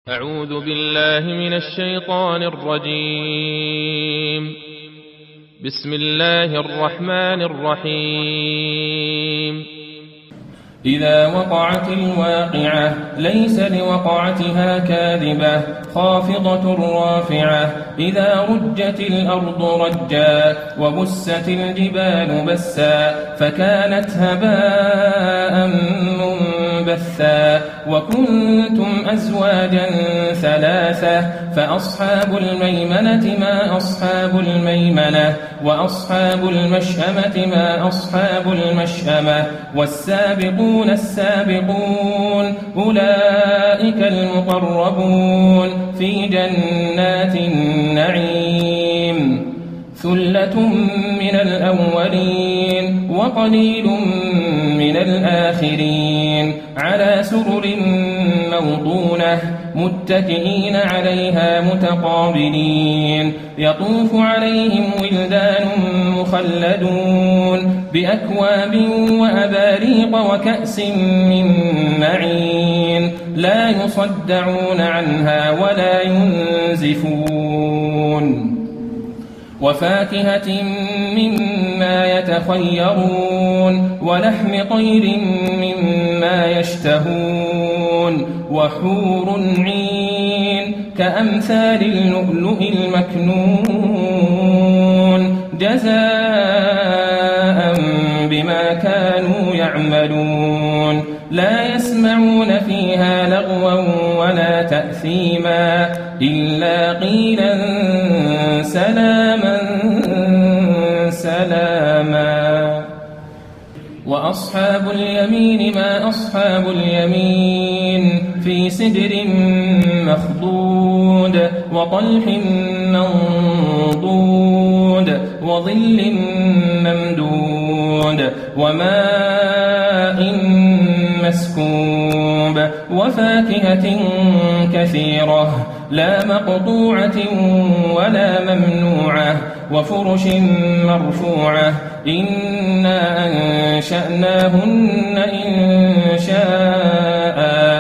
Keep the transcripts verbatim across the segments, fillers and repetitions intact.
أعوذ بالله من الشيطان الرجيم. بسم الله الرحمن الرحيم. إذا وقعت الواقعة ليس لوقعتها كاذبة خافضة رافعة إذا رجت الأرض رجا وبست الجبال بسا فكانت هباء منبثا وكنتم أزواجا ثلاثة فأصحاب الميمنة ما أصحاب الميمنة وأصحاب المشأمة ما أصحاب المشأمة والسابقون السابقون أولئك المقربون في جنات النعيم ثلة من الأولين وقليل من الآخرين على سرر موضونة متكئين عليها متقابلين يطوف عليهم ولدان مخلدون بأكواب وأباريق وكأس من معين لا يصدعون عنها ولا ينزفون وفاكهة مما يتخيرون ولحم طير مما يشتهون وحور عين كأمثال اللؤلؤ المكنون جزاء بما كانوا يعملون لا يسمعون فيها لغوا ولا تأثيما إلا قيلا سلاما سلاما وأصحاب اليمين ما أصحاب اليمين في سدر مخضود وطلح منضود وظل ممدود وماء مسكوب وفاكهة كثيرة لا مقطوعة ولا ممنوعة وفرش مرفوعة إنا أنشأناهن إنشاء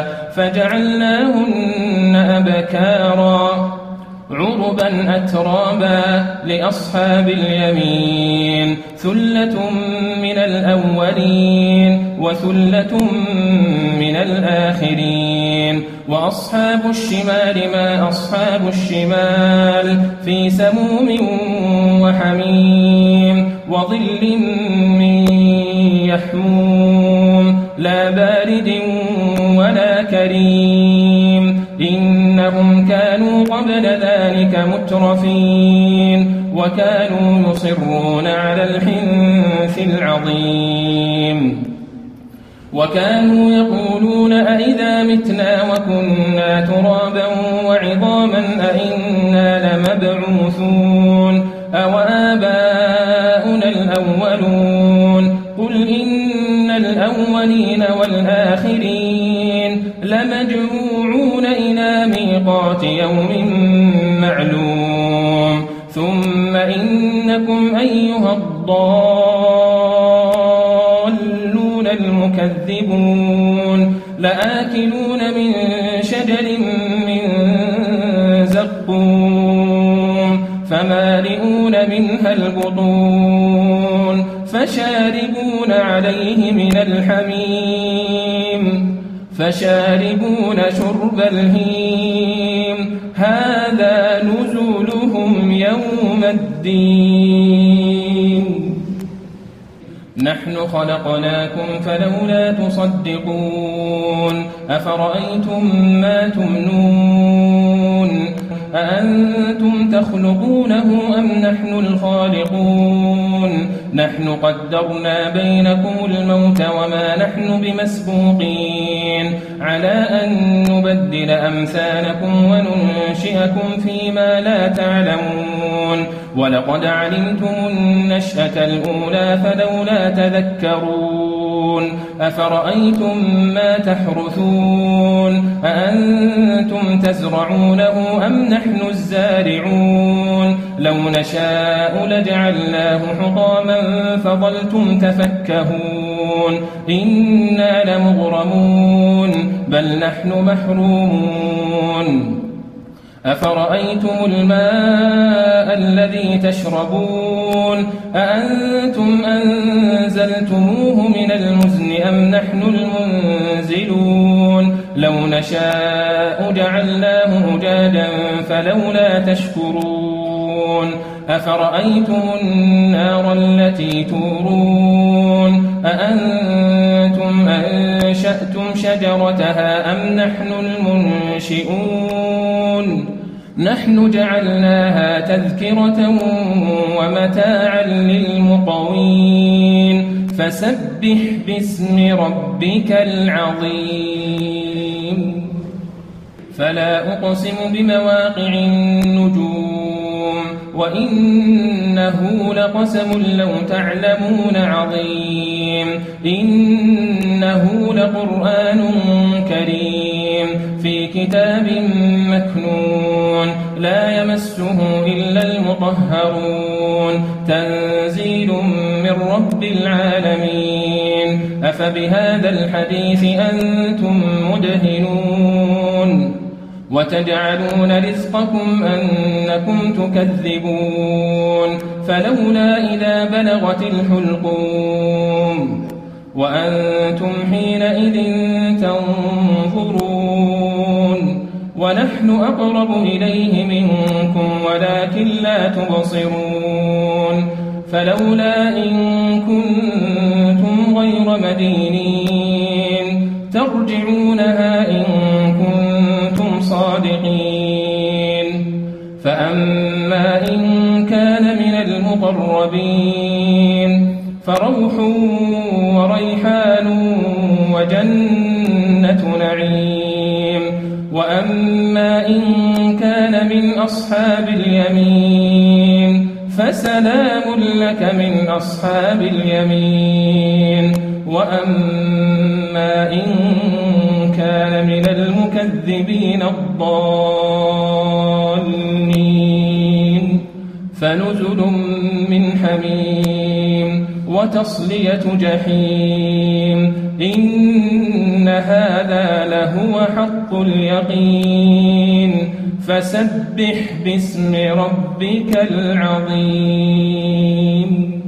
فجعلناهن أبكارا عربا أترابا لأصحاب اليمين ثلة من الأولين وثلة من الآخرين وأصحاب الشمال ما أصحاب الشمال في سموم وحميم وظل من يحموم لا بارد ولا كريم إنهم كانوا قبل ذلك مترفين وكانوا يصرون على الحنث العظيم وكانوا يقولون أئذا متنا وكنا ترابا وعظاما أئنا لمبعوثون أو آباؤنا الأولون قل إن الأولين والآخرين لمجموعون إلى ميقات يوم معلوم ثم إنكم أيها الضالون المكذبون لآكلون من شجر من زقوم فمالئون منها البطون فشاربون عليه من الحميم فشاربون شرب الهيم هذا نزلهم يوم الدين نحن خلقناكم فلولا تصدقون أفرأيتم ما تمنون أأنتم تخلقونه أم نحن الخالقون نحن قدرنا بينكم الموت وما نحن بمسبوقين على أن نبدل أمثالكم وننشئكم فيما لا تعلمون ولقد علمتم النشأة الأولى فلولا تذكرون أفرأيتم ما تحرثون أأنتم تزرعونه أم نحن الزارعون لو نشاء لجعلناه حطاما فظلتم تفكهون إنا لمغرمون بل نحن محرومون أفرأيتم الماء الذي تشربون أأنتم أنزلتموه من المزن أم نحن المنزلون لو نشاء جعلناه أجاجا فلولا تشكرون أفرأيتم النار التي تورون أأنتم أنشأتم شجرتها أم نحن المنشئون نحن جعلناها تذكرة ومتاعا للمقوين فسبح باسم ربك العظيم فلا أقسم بمواقع النجوم وإنه لقسم لو تعلمون عظيم إنه لقرآن كريم في كتاب مكنون لا يمسه إلا المطهرون تنزيل من رب العالمين أفبهذا الحديث أنتم مدهنون وتجعلون رزقكم أنكم تكذبون فلولا إذا بلغت الحلقوم وأنتم حينئذ تنظرون ونحن أقرب إليه منكم ولكن لا تبصرون فلولا إن كنتم غير مدينين ترجعونها إن كنتم صادقين فأما إن كان من المقربين فروح وريحان وجنة نعيم وأما إن كان من أصحاب اليمين فسلام لك من أصحاب اليمين وأما إن كان من المكذبين الضالين فنزل من حميم وتصلية جحيم إن هذا لهو حق اليقين فسبح باسم ربك العظيم